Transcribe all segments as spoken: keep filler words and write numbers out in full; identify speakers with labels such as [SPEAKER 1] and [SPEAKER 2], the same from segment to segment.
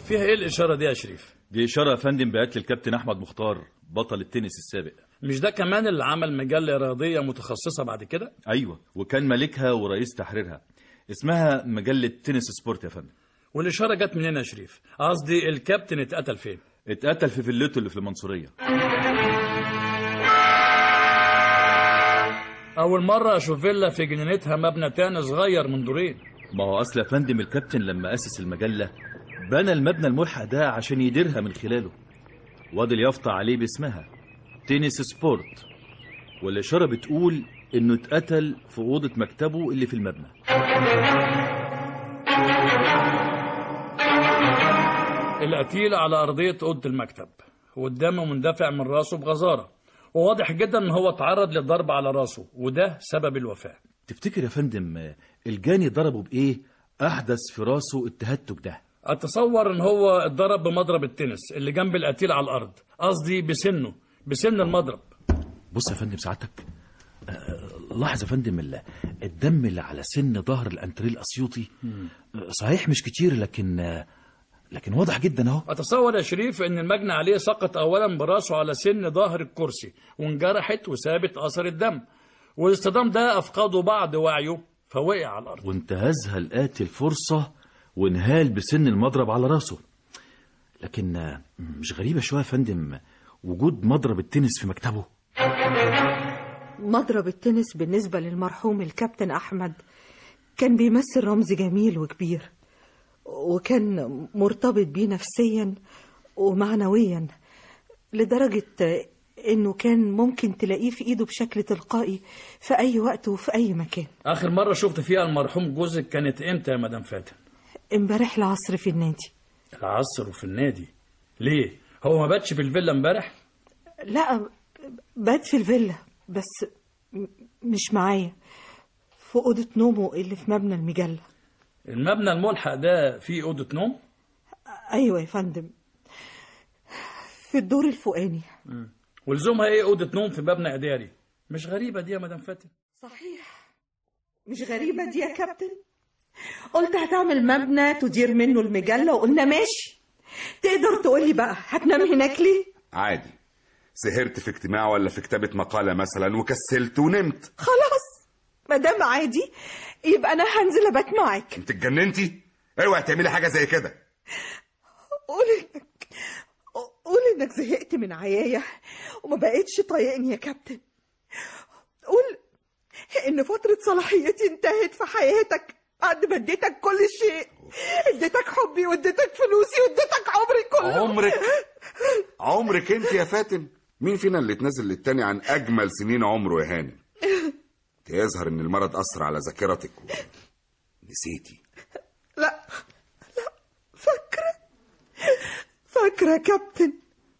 [SPEAKER 1] فيها ايه الاشاره دي يا شريف؟
[SPEAKER 2] دي اشاره يا فندم بقتل الكابتن احمد مختار بطل التنس السابق.
[SPEAKER 1] مش ده كمان اللي عمل مجله رياضيه متخصصه بعد كده؟
[SPEAKER 2] ايوه، وكان مالكها ورئيس تحريرها، اسمها مجله تنس سبورت يا فندم.
[SPEAKER 1] والاشاره جت منين يا شريف؟ قصدي الكابتن اتقتل فين؟
[SPEAKER 2] اتقتل في فيلته اللي في المنصوريه.
[SPEAKER 1] اول مره اشوف فيلا في جنينتها مبنى تاني صغير من دورين.
[SPEAKER 2] ما هو اصل يا فندم الكابتن لما اسس المجله بنى المبنى الملحق ده عشان يديرها من خلاله، وادي اليافطه عليه باسمها تنس سبورت، والاشاره بتقول انه اتقتل في اوضه مكتبه اللي في المبنى.
[SPEAKER 1] القتيل على ارضيه اوضه المكتب والدم مندفع من راسه بغزاره، وواضح جدا ان هو اتعرض للضرب على راسه وده سبب الوفاه.
[SPEAKER 2] تفتكر يا فندم الجاني ضربه بايه احدث في راسه التهتك ده؟
[SPEAKER 1] اتصور ان هو اتضرب بمضرب التنس اللي جنب القتيل على الارض، قصدي بسنه، بسن المضرب.
[SPEAKER 2] بص يا فندم سعادتك، لاحظ يا فندم الدم اللي على سن ظهر الانتريه الاسيوطي صحيح مش كتير، لكن لكن واضح جدا اهو.
[SPEAKER 1] اتصور يا شريف ان المجني عليه سقط اولا براسه على سن ظهر الكرسي وانجرحت وسابت اثر الدم، والاصطدام ده افقده بعض وعيه فوقع على الارض،
[SPEAKER 2] وانتهزها القاتل فرصه وانهال بسن المضرب على راسه. لكن مش غريبه شويه يا فندم وجود مضرب التنس في مكتبه؟
[SPEAKER 3] مضرب التنس بالنسبه للمرحوم الكابتن احمد كان بيمثل رمز جميل وكبير، وكان مرتبط بيه نفسيا ومعنويا لدرجة انه كان ممكن تلاقيه في ايده بشكل تلقائي في اي وقت وفي اي مكان.
[SPEAKER 1] اخر مرة شفت فيها المرحوم جوزك كانت امتى يا مدام فاتن؟
[SPEAKER 3] امبارح العصر في النادي.
[SPEAKER 1] العصر وفي النادي؟ ليه؟ هو ما باتش في الفيلا امبارح؟
[SPEAKER 3] لا، بات في الفيلا بس مش معايا، في اوضة نومه اللي في مبنى المجلة.
[SPEAKER 1] المبنى الملحق ده فيه أوضة نوم؟
[SPEAKER 3] أيوة يا فندم، في الدور الفوقاني.
[SPEAKER 1] ولزومها إيه أوضة نوم في مبنى إداري؟ مش غريبة دي يا مدام فاتن؟
[SPEAKER 3] صحيح مش غريبة دي يا كابتن. قلت هتعمل مبنى تدير منه المجلة وقلنا ماشي. تقدر تقولي بقى هتنام هناك ليه؟
[SPEAKER 4] عادي، سهرت في اجتماع ولا في كتابة مقالة مثلا وكسلت ونمت.
[SPEAKER 3] خلاص مادام عادي يبقى انا هنزل ابات معاك.
[SPEAKER 4] انت اتجننتي؟ اوعي تعملي حاجه زي كده.
[SPEAKER 3] قول انك قول انك زهقت من عيايا وما بقتش طايقني يا كابتن. قول ان فتره صلاحيتي انتهت في حياتك بعد ما اديتك كل شيء. اديتك حبي واديتك فلوسي واديتك عمري كله.
[SPEAKER 4] عمرك عمرك انت يا فاتن؟ مين فينا اللي تنزل للتاني عن اجمل سنين عمره يا هانم؟ يظهر ان المرض اثر على ذاكرتك و... نسيتي.
[SPEAKER 3] لا لا، فاكره فاكره يا كابتن،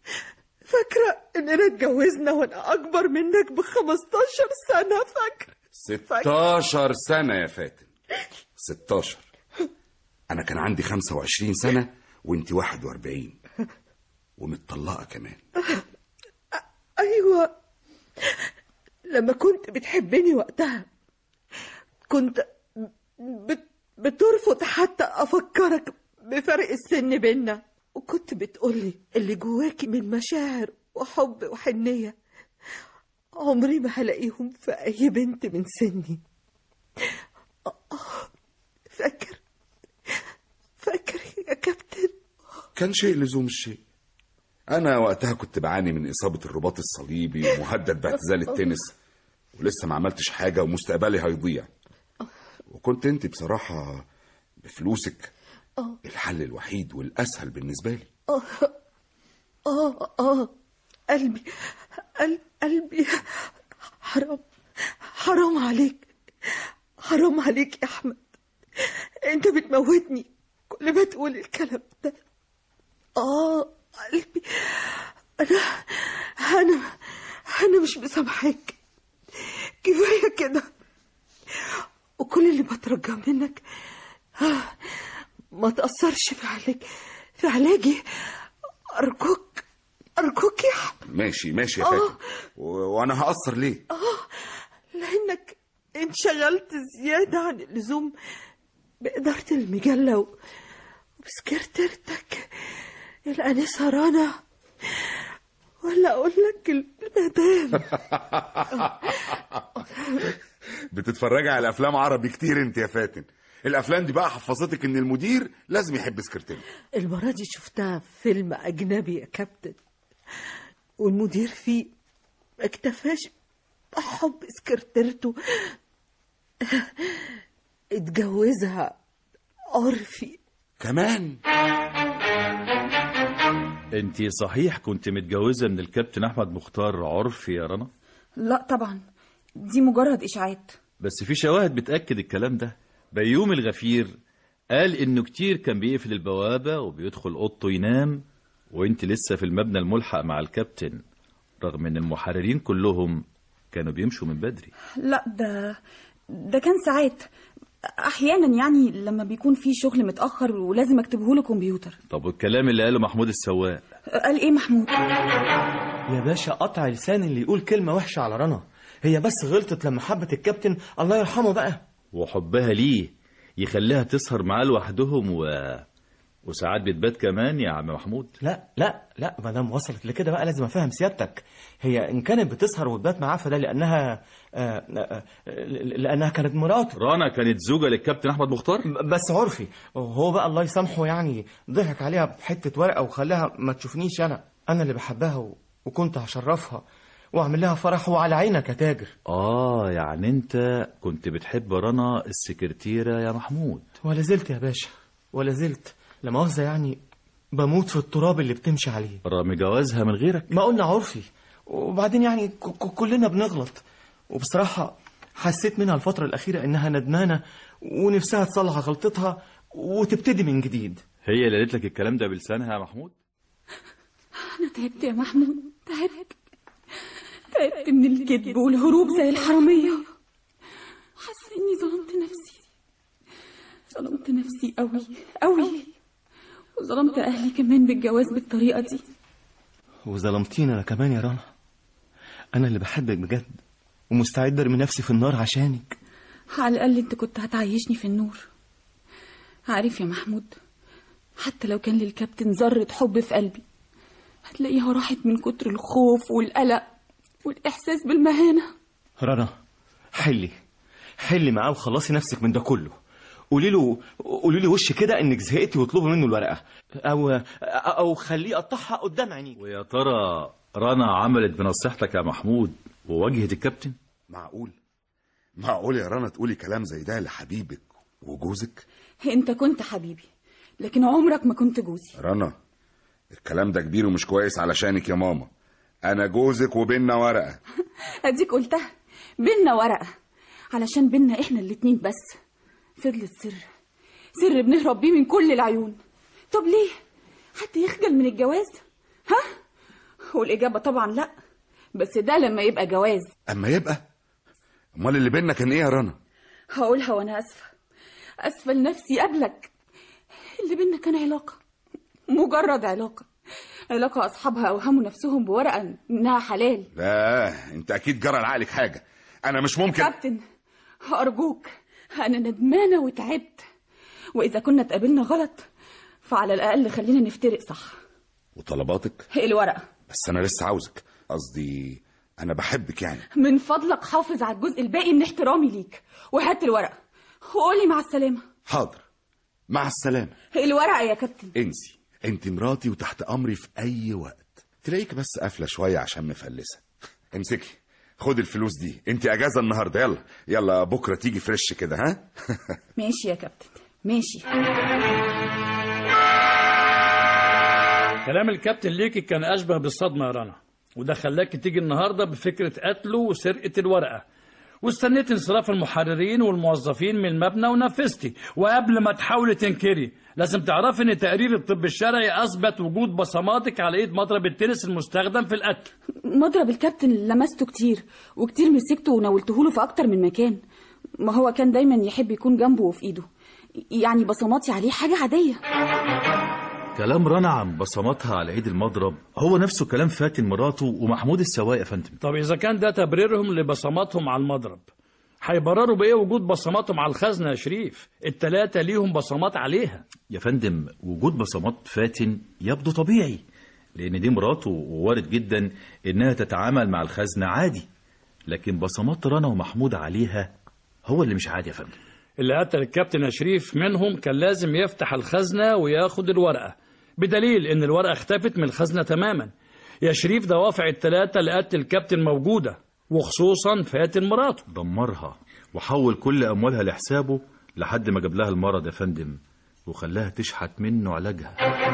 [SPEAKER 3] فاكره اننا اتجوزنا وانا اكبر منك بخمستاشر سنه. فاكره
[SPEAKER 4] ستاشر سنه يا فاتن، ستاشر. انا كان عندي خمسة وعشرين سنه وانت واحد واربعين ومتطلقه كمان.
[SPEAKER 3] ايوه، لما كنت بتحبني وقتها كنت بت... بترفض حتى أفكرك بفرق السن بينا، وكنت بتقولي اللي جواكي من مشاعر وحب وحنية عمري ما هلاقيهم في أي بنت من سني. فاكر فاكر يا كابتن؟
[SPEAKER 4] كان شيء لزوم الشيء. أنا وقتها كنت بعاني من إصابة الرباط الصليبي ومهدد باعتزال التنس، ولسه ما عملتش حاجة ومستقبلي هيضيع. وكنت انت بصراحة بفلوسك الحل الوحيد والأسهل بالنسبة لي.
[SPEAKER 3] آه آه آه قلبي قلبي قلبي حرام حرام عليك، حرام عليك يا أحمد. أنت بتموتني كل ما تقول الكلام ده. آه قلبي، أنا أنا أنا مش مسامحاك، كفاية كده. وكل اللي بترجى منك ما تأثرش في علاج في علاجي. أرجوك أرجوك يا أحمد.
[SPEAKER 4] ماشي ماشي يا فاتن. و... وأنا هأثر ليه؟
[SPEAKER 3] آه لأنك انشغلت زيادة عن اللزوم بإدارة المجلة وبسكرتيرتك الأنسة رنا، ولا أقول لك المدام؟
[SPEAKER 4] بتتفرجي على افلام عربي كتير انت يا فاتن. الافلام دي بقى حفظتك ان المدير لازم يحب سكرتيره.
[SPEAKER 3] المرة دي شفتها في فيلم أجنبي يا كابتن، والمدير فيه ما اكتفاش بحب سكرتيرته، اتجوزها عرفي
[SPEAKER 4] كمان.
[SPEAKER 2] انت صحيح كنت متجوزة من الكابتن احمد مختار عرفي يا رنا؟
[SPEAKER 5] لا طبعا، دي مجرد اشاعات.
[SPEAKER 2] بس في شواهد بتأكد الكلام ده. بيوم الغفير قال انه كتير كان بيقفل البوابة وبيدخل اوضته ينام، وانت لسه في المبنى الملحق مع الكابتن، رغم ان المحررين كلهم كانوا بيمشوا من بدري.
[SPEAKER 5] لا ده ده كان ساعات، احيانا يعني لما بيكون في شغل متاخر ولازم اكتبه له كمبيوتر.
[SPEAKER 2] طب والكلام اللي قاله محمود السواق؟
[SPEAKER 5] قال ايه محمود؟
[SPEAKER 6] يا باشا قطع لسان اللي يقول كلمة وحشة على رنا، هي بس غلطت لما حبت الكابتن الله يرحمه بقى.
[SPEAKER 2] وحبها ليه يخليها تسهر معاه لوحدهم و... وساعات بتبات كمان يا عم محمود؟
[SPEAKER 6] لا لا لا، ما دام وصلت لكده بقى لازم افهم سيادتك. هي ان كانت بتسهر وتبات معاه فده لانها آه آه لانها كانت مراته.
[SPEAKER 2] رنا كانت زوجة للكابتن احمد مختار
[SPEAKER 6] بس عرفي، هو بقى الله يسامحه يعني ضحك عليها بحتة ورقة وخلاها ما تشوفنيش انا انا اللي بحبها و... وكنت هشرفها واعمل لها فرح وعلى عينك يا تاجر.
[SPEAKER 2] اه يعني انت كنت بتحب رنا السكرتيرة يا محمود؟ ولا
[SPEAKER 6] زلت يا باشا، ولا زلت. لا مؤاخذة يعني بموت في التراب اللي بتمشي عليه
[SPEAKER 2] رغم جوازها من غيرك.
[SPEAKER 6] ما قلنا عرفي، وبعدين يعني كلنا بنغلط، وبصراحة حسيت منها الفترة الأخيرة إنها ندمانة ونفسها تصلح غلطتها وتبتدي من جديد.
[SPEAKER 2] هي اللي قالت لك الكلام ده بلسانها يا محمود؟
[SPEAKER 5] أنا تعبت يا محمود، تعبت تعبت من الكذب والهروب زي الحرامية. حاسة إني ظلمت نفسي، ظلمت نفسي قوي قوي، وظلمت أهلي كمان بالجواز بالطريقة دي.
[SPEAKER 6] وظلمتيني أنا كمان يا رنا، أنا اللي بحبك بجد ومستعد أرمي نفسي في النار عشانك.
[SPEAKER 5] على الأقل أنت كنت هتعيشني في النور. عارف يا محمود، حتى لو كان للكابتن ذرة حب في قلبي هتلاقيها راحت من كتر الخوف والقلق والإحساس بالمهانة.
[SPEAKER 6] رنا حلي حلي معاه وخلصي نفسك من ده كله. قولي له قولي له وش كده انك زهقتي واطلبي منه الورقه، او او خليه يقطعها قدام عينيك.
[SPEAKER 2] ويا ترى رنا عملت بنصيحتك يا محمود وواجهت الكابتن؟
[SPEAKER 4] معقول معقول يا رنا تقولي كلام زي ده لحبيبك وجوزك؟
[SPEAKER 5] انت كنت حبيبي لكن عمرك ما كنت جوزي.
[SPEAKER 4] رنا الكلام ده كبير ومش كويس علشانك يا ماما. انا جوزك وبيننا ورقه.
[SPEAKER 5] اديك قلتها، بيننا ورقه علشان بيننا احنا الاتنين بس. فضلت سر سر بنهرب بيه من كل العيون. طب ليه حد يخجل من الجواز؟ ها؟ والإجابة طبعا لا، بس ده لما يبقى جواز.
[SPEAKER 4] اما يبقى امال اللي بيننا كان ايه يا رنا؟
[SPEAKER 5] هقولها وانا اسفه اسفه لنفسي قبلك. اللي بيننا كان علاقه، مجرد علاقه علاقه اصحابها اوهموا نفسهم بورقه انها حلال.
[SPEAKER 4] لا انت اكيد جرى لعقلك حاجه. انا مش ممكن.
[SPEAKER 5] كابتن ارجوك، انا ندمانه وتعبت، واذا كنا اتقابلنا غلط فعلى الاقل خلينا نفترق صح.
[SPEAKER 4] وطلباتك؟
[SPEAKER 5] الورقه.
[SPEAKER 4] بس انا لسه عاوزك، قصدي انا بحبك يعني.
[SPEAKER 5] من فضلك حافظ على الجزء الباقي من احترامي ليك وهات الورقه وقولي مع السلامه.
[SPEAKER 4] حاضر، مع السلامه.
[SPEAKER 5] الورقه يا كابتن.
[SPEAKER 4] انسي، انت مراتي وتحت امري في اي وقت. تلاقيك بس قافله شويه عشان مفلسه. امسكي خد الفلوس دي، انت اجازه النهارده. يلا يلا بكره تيجي فريش كده. ها
[SPEAKER 5] ماشي يا كابتن ماشي.
[SPEAKER 1] كلام الكابتن ليكي كان أشبه بالصدمة يا رنا، وده خلاك تيجي النهاردة بفكرة قتله وسرقة الورقة، واستنيت انصراف المحررين والموظفين من المبنى ونفذتي. وقبل ما تحاولي تنكري لازم تعرفي ان تقرير الطب الشرعي اثبت وجود بصماتك على ايد مضرب التنس المستخدم في القتل.
[SPEAKER 5] مضرب الكابتن لمسته كتير وكتير مسكته ونولته له في اكتر من مكان، ما هو كان دايما يحب يكون جنبه وفي ايده، يعني بصماتي عليه حاجة عادية.
[SPEAKER 2] كلام رنا عن بصماتها على ايد المضرب هو نفسه كلام فاتن مراته ومحمود السواق يا فندم.
[SPEAKER 1] طب اذا كان ده تبريرهم لبصماتهم على المضرب، هيبرروا بايه وجود بصماتهم على الخزنه يا شريف؟ التلاتة ليهم بصمات عليها.
[SPEAKER 2] يا فندم وجود بصمات فاتن يبدو طبيعي، لأن دي مراته ووارد جدا إنها تتعامل مع الخزنة عادي، لكن بصمات رنا ومحمود عليها هو اللي مش عادي يا فندم.
[SPEAKER 1] اللي قتل الكابتن يا شريف منهم كان لازم يفتح الخزنة وياخد الورقة، بدليل إن الورقة اختفت من الخزنة تماما. يا شريف دوافع التلاتة اللي قتل الكابتن موجودة، وخصوصا فاتن مراته.
[SPEAKER 2] دمرها وحول كل أموالها لحسابه لحد ما جاب لها المرض يا فندم، وخلاها تشحت منه علاجها.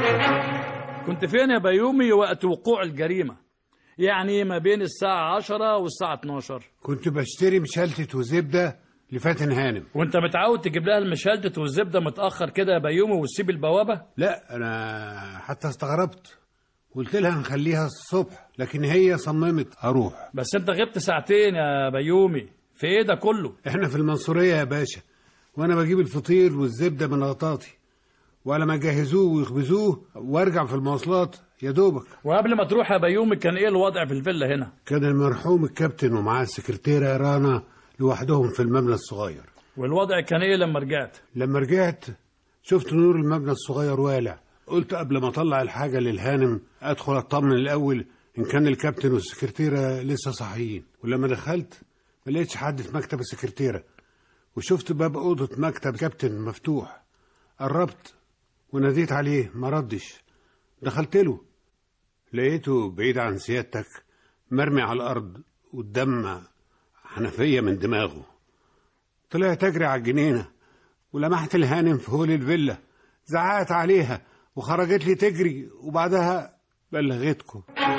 [SPEAKER 1] كنت فين يا بيومي وقت وقوع الجريمة؟ يعني ما بين الساعة عشرة والساعة اتناشر.
[SPEAKER 7] كنت بشتري مشلتت وزبدة لفاتن هانم.
[SPEAKER 1] وانت متعود تجيب لها المشلتت والزبدة متأخر كده يا بيومي وتسيب البوابة؟
[SPEAKER 7] لا أنا حتى استغربت، قلت لها نخليها الصبح، لكن هي صممت أروح.
[SPEAKER 1] بس انت غبت ساعتين يا بيومي، في ايه ده كله؟
[SPEAKER 7] احنا في المنصورية يا باشا، وانا بجيب الفطير والزبدة من غطاطي، وعلى ما يجهزوه ويخبزوه وارجع في المواصلات يا دوبك.
[SPEAKER 1] وقبل ما تروح يا بيومي كان ايه الوضع في الفيلا هنا؟
[SPEAKER 7] كان المرحوم الكابتن ومعاه السكرتيرة رانا لوحدهم في المبنى الصغير.
[SPEAKER 1] والوضع كان ايه لما رجعت؟
[SPEAKER 7] لما رجعت شفت نور المبنى الصغير والع، قلت قبل ما اطلع الحاجة للهانم ادخل اطمن الاول ان كان الكابتن والسكرتيرة لسه صاحيين. ولما دخلت ما لقيتش حد في مكتب السكرتيرة، وشفت باب اوضة مكتب كابتن مفتوح. قربت وناديت عليه ما ردش، دخلت له لقيته بعيد عن سيادتك مرمي على الارض والدم حنفية من دماغه. طلعت اجري على الجنينة ولمحت الهانم في هول الفيلا، زعقت عليها وخرجت لي تجري، وبعدها بلغتكم.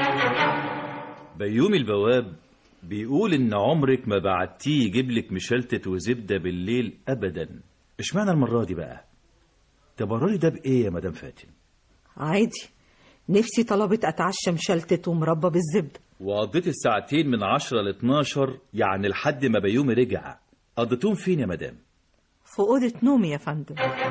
[SPEAKER 2] بيومي البواب بيقول ان عمرك ما بعتيه يجيب لك مشلتت وزبده بالليل ابدا، اشمعنى المره دي بقى؟ تبرري ده بايه يا مدام فاتن؟
[SPEAKER 3] عادي، نفسي طلبت اتعشى مشلتت ومربى بالزبده.
[SPEAKER 2] وقضيت الساعتين من عشرة ل اتناشر يعني لحد ما بيومي رجع، قضيتهم فين يا مدام؟
[SPEAKER 3] في اوضه نومي يا فندم.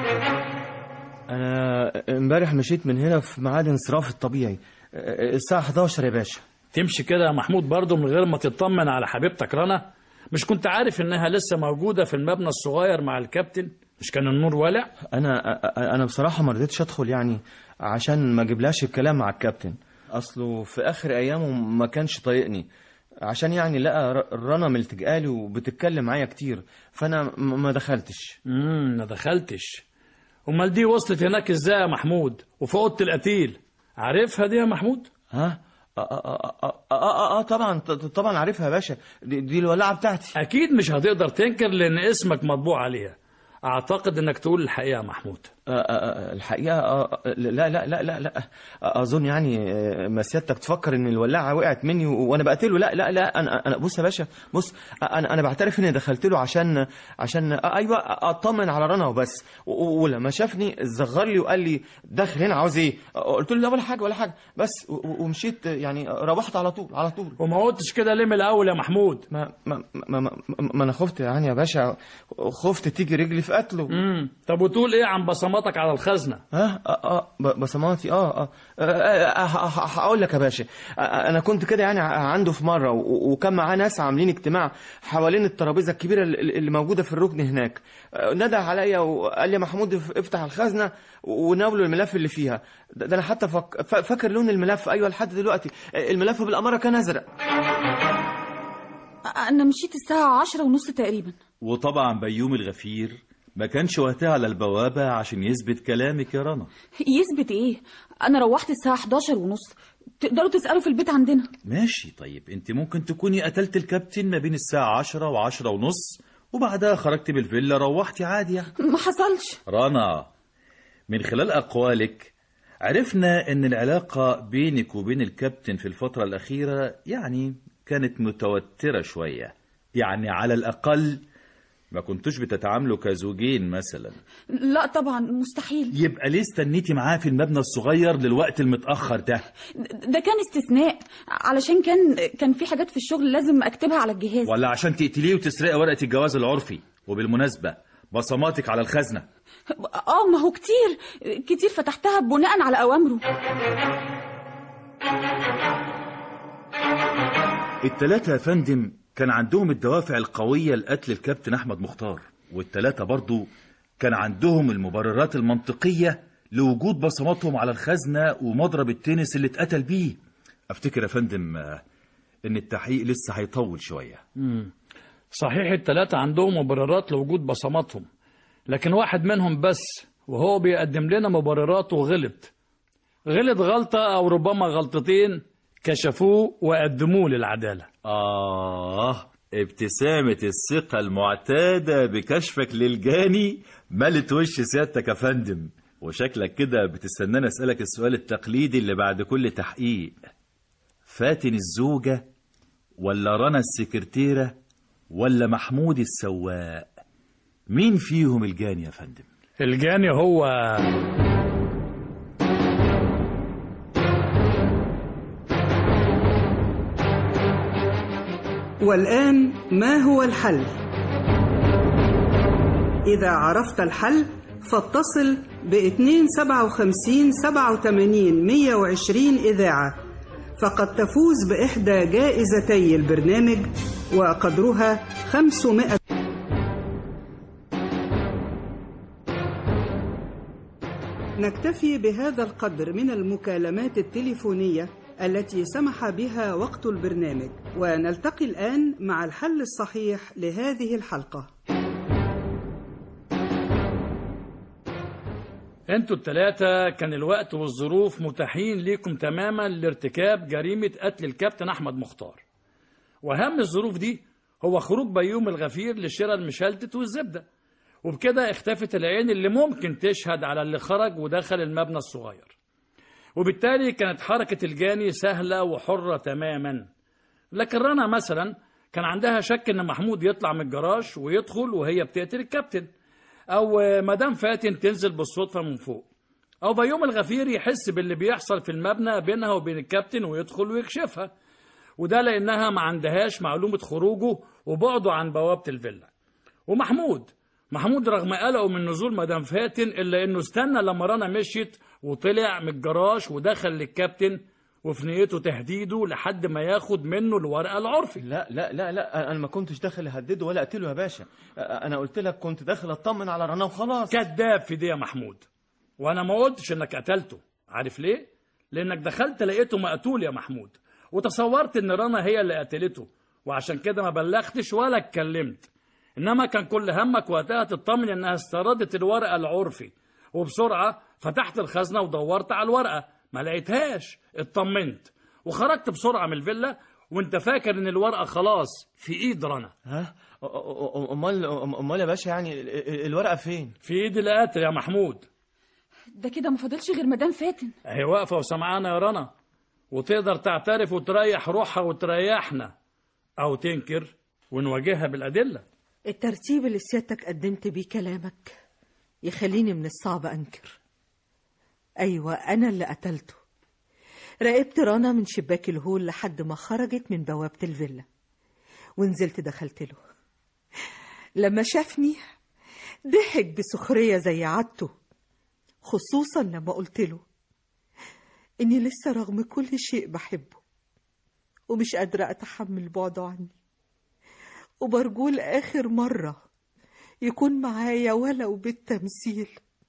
[SPEAKER 6] انا امبارح مشيت من هنا في ميعاد انصراف الطبيعي الساعه حداشر يا باشا.
[SPEAKER 1] تمشي كده يا محمود برضه من غير ما تطمن على حبيبتك رنا؟ مش كنت عارف انها لسه موجوده في المبنى الصغير مع الكابتن؟ مش كان النور والع؟
[SPEAKER 6] انا انا بصراحه ما رضيتش ادخل يعني عشان ما اجيبلاش الكلام مع الكابتن، اصله في اخر ايامه ما كانش طايقني، عشان يعني لقى رنا ملتجئه لي وبتتكلم معايا كتير، فانا ما دخلتش.
[SPEAKER 1] امم ما دخلتش. امال دي وصلت هناك ازاي يا محمود وفي اوضه القتيل؟ عارفها دي يا محمود؟
[SPEAKER 6] ها اه اه اه اه, آه طبعا طبعا عارفها يا باشا، دي, دي الولاعه بتاعتي.
[SPEAKER 1] اكيد مش هتقدر تنكر لان اسمك مطبوع عليها. اعتقد انك تقول الحقيقه يا محمود.
[SPEAKER 6] آه آه الحقيقه آه لا لا لا لا لا اظن يعني ما سيادتك تفكر ان الولاعه وقعت مني وانا بقتله. لا لا لا انا انا بص يا باشا، بص انا انا بعترف اني دخلت له عشان عشان ايوه اطمن على رنا وبس، ولما شافني زغر لي وقال لي داخل هنا عاوز ايه؟ قلت له لا ولا حاجه ولا حاجه بس، ومشيت يعني روحت على طول على طول.
[SPEAKER 1] وما قلتش كده ليه من الاول يا محمود؟
[SPEAKER 6] ما ما ما, ما, ما انا خفت يعني يا باشا، خفت تيجي رجلي في قتله.
[SPEAKER 1] امم طب وتقول ايه عن بصماتك على الخزنه؟
[SPEAKER 6] اه اه بصماتي اه اه هقول لك يا باشا، انا كنت كده يعني عنده في مره وكان معاه ناس عاملين اجتماع حوالين الترابيزه الكبيره اللي موجوده في الركن هناك. ندى عليا وقال لي محمود افتح الخزنه وناوله الملف اللي فيها. ده انا حتى فاكر لون الملف. ايوه لحد دلوقتي الملف بالاماره كان ازرق.
[SPEAKER 5] انا مشيت الساعه عشرة ونص تقريبا.
[SPEAKER 2] وطبعا بيومي الغفير ما كانش وقتها على البوابة عشان يثبت كلامك يا رنا.
[SPEAKER 5] يثبت ايه؟ انا روحت الساعة حداشر ونص، تقدروا تسألوا في البيت عندنا.
[SPEAKER 2] ماشي طيب، انت ممكن تكوني قتلت الكابتن ما بين الساعة عشرة وعشرة ونص وبعدها خرجت بالفيلا روحتي عادي يعني.
[SPEAKER 5] ما حصلش.
[SPEAKER 2] رنا من خلال أقوالك عرفنا ان العلاقة بينك وبين الكابتن في الفترة الأخيرة يعني كانت متوترة شوية، يعني على الأقل ما كنتوش بتتعاملوا كزوجين مثلا.
[SPEAKER 5] لا طبعا مستحيل.
[SPEAKER 2] يبقى ليه استنيتي معاه في المبنى الصغير للوقت المتأخر ده؟
[SPEAKER 5] ده كان استثناء، علشان كان كان في حاجات في الشغل لازم اكتبها على الجهاز.
[SPEAKER 2] ولا عشان تقتليه وتسرقي ورقة الجواز العرفي؟ وبالمناسبة بصماتك على الخزنة.
[SPEAKER 5] اه ما هو كتير كتير فتحتها بناء على اوامره.
[SPEAKER 2] التلاتة يا فندم كان عندهم الدوافع القوية لقتل الكابتن أحمد مختار، والتلاتة برضو كان عندهم المبررات المنطقية لوجود بصماتهم على الخزنة ومضرب التنس اللي اتقتل بيه. أفتكر يا فندم إن التحقيق لسه هيطول شوية.
[SPEAKER 1] مم. صحيح التلاتة عندهم مبررات لوجود بصماتهم، لكن واحد منهم بس وهو بيقدم لنا مبرراته غلط غلط غلطة أو ربما غلطتين كشفوه وقدموه للعدالة.
[SPEAKER 2] آه، ابتسامة الثقة المعتادة بكشفك للجاني ملت وش سيادتك يا فندم، وشكلك كده بتستناني أسألك السؤال التقليدي اللي بعد كل تحقيق: فاتن الزوجة ولا رنا السكرتيرة ولا محمود السواق؟ مين فيهم الجاني يا فندم؟
[SPEAKER 1] الجاني هو
[SPEAKER 8] والآن ما هو الحل؟ إذا عرفت الحل فاتصل باثنين سبعة وخمسين سبعة وثمانين مية وعشرين إذاعة، فقد تفوز بإحدى جائزتي البرنامج وقدرها خمسمائة. نكتفي بهذا القدر من المكالمات التليفونية التي سمح بها وقت البرنامج، ونلتقي الآن مع الحل الصحيح لهذه الحلقة.
[SPEAKER 1] انتوا التلاتة كان الوقت والظروف متاحين ليكم تماما لارتكاب جريمة قتل الكابتن أحمد مختار، وأهم الظروف دي هو خروج بيوم الغفير لشراء المشلتت والزبدة، وبكده اختفت العين اللي ممكن تشهد على اللي خرج ودخل المبنى الصغير، وبالتالي كانت حركة الجاني سهلة وحرة تماما. لكن رنا مثلا كان عندها شك ان محمود يطلع من الجراج ويدخل وهي بتقتل الكابتن، او مدام فاتن تنزل بالصدفة من فوق، او بيوم الغفير يحس باللي بيحصل في المبنى بينها وبين الكابتن ويدخل ويكشفها، وده لانها ما عندهاش معلومة خروجه وبعده عن بوابة الفيلا. ومحمود محمود رغم قلقه من نزول مدام فاتن الا انه استنى لما رنا مشيت وطلع من الجراج ودخل للكابتن، وفي نيته تهديده لحد ما ياخد منه الورقه العرفي.
[SPEAKER 6] لا لا لا لا، انا ما كنتش داخل اهدده ولا اقتله يا باشا، انا قلت لك كنت داخل اطمن على رنا وخلاص.
[SPEAKER 1] كذاب في دي يا محمود، وانا ما قلتش انك قتلته. عارف ليه؟ لانك دخلت لقيته مقتول يا محمود، وتصورت ان رنا هي اللي قتلته، وعشان كده ما بلغتش ولا اتكلمت. انما كان كل همك وقتها تطمن انها استردت الورقه العرفي، وبسرعه فتحت الخزنه ودورت على الورقه، ما لقيتهاش، اطمنت وخرجت بسرعه من الفيلا وانت فاكر ان الورقه خلاص في ايد رنا.
[SPEAKER 6] ها؟ امال امال يا باشا يعني الورقه فين؟
[SPEAKER 1] في ايد القاتل يا محمود.
[SPEAKER 5] ده كده ما فاضلش غير مدام فاتن
[SPEAKER 1] اهي واقفه وسمعانا يا رنا، وتقدر تعترف وتريح روحها وتريحنا، او تنكر ونواجهها بالادله.
[SPEAKER 3] الترتيب اللي سيادتك قدمت بيه كلامك يخليني من الصعب أنكر. أيوة، أنا اللي قتلته. راقبت رنا من شباك الهول لحد ما خرجت من بوابة الفيلا، ونزلت دخلت له. لما شافني ضحك بسخرية زي عادته، خصوصا لما قلت له إني لسه رغم كل شيء بحبه ومش قادرة أتحمل بعده عني، وبرجوه لآخر مرة يكون معايا ولو بالتمثيل.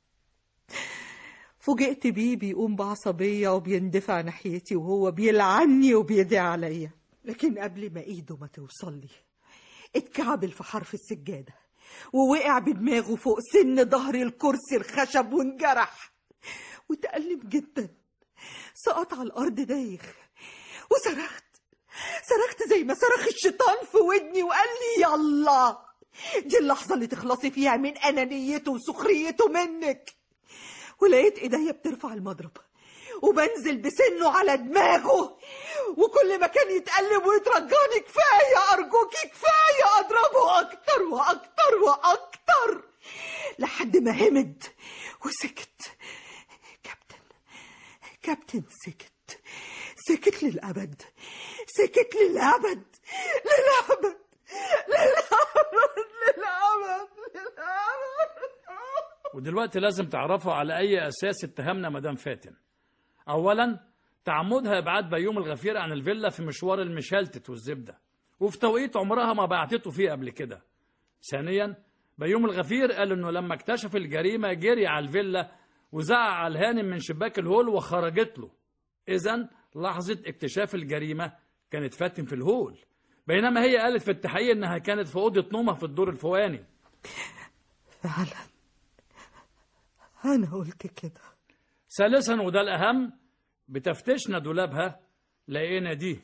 [SPEAKER 3] فوجئت بيه بيقوم بعصبية وبيندفع ناحيتي وهو بيلعني وبيدعي عليا، لكن قبل ما ايده ما توصل لي اتكعبل في حرف السجادة ووقع بدماغه فوق سن ظهر الكرسي الخشب وانجرح وتألم جدا. سقط على الأرض دايخ وصرخت صرخت زي ما صرخ الشيطان في ودني وقال لي يلا دي اللحظة اللي تخلصي فيها من أنانيته وسخريته منك. ولقيت ايديا بترفع المضرب وبنزل بسنه على دماغه، وكل ما كان يتقلب ويترجاني كفاية أرجوكي كفاية أضربه أكتر وأكتر وأكتر لحد ما همد وسكت. كابتن كابتن سكت سكت للأبد سكت للأبد للأبد للأبد للأبد للأبد.
[SPEAKER 1] ودلوقتي لازم تعرفوا على أي أساس اتهمنا مدام فاتن. أولا تعمدها إبعاد بيوم الغفير عن الفيلا في مشوار المشلتت والزبدة، وفي توقيت عمرها ما بعتته فيه قبل كده. ثانيا بيوم الغفير قال انه لما اكتشف الجريمة جري على الفيلا وزعق على الهانم من شباك الهول وخرجت له. اذا لحظة اكتشاف الجريمة كانت فاتن في الهول، بينما هي قالت في التحقيق انها كانت في اوضه نومها في الدور الفوقاني.
[SPEAKER 3] فعلا انا قلت كده.
[SPEAKER 1] ثالثا وده الاهم، بتفتشنا دولابها لقينا دي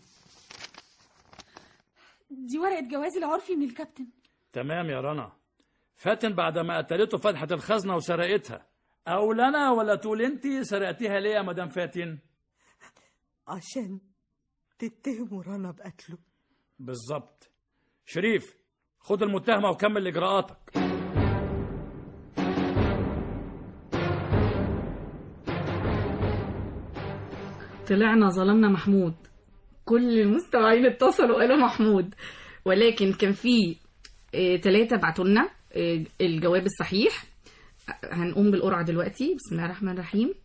[SPEAKER 5] دي ورقة جواز العرفي من الكابتن.
[SPEAKER 1] تمام يا رنا. فاتن بعد ما قتلته فتحت الخزنة وسرقتها. او لنا ولا تقول انتي سرقتيها ليه يا مدام فاتن؟
[SPEAKER 3] عشان تتهموا رنا بقتله.
[SPEAKER 1] بالظبط. شريف خد المتهمة وكمل إجراءاتك.
[SPEAKER 9] طلعنا ظلمنا محمود. كل المستمعين اتصلوا قالوا محمود، ولكن كان في ثلاثة بعتوا لنا الجواب الصحيح. هنقوم بالقرعة دلوقتي. بسم الله الرحمن الرحيم.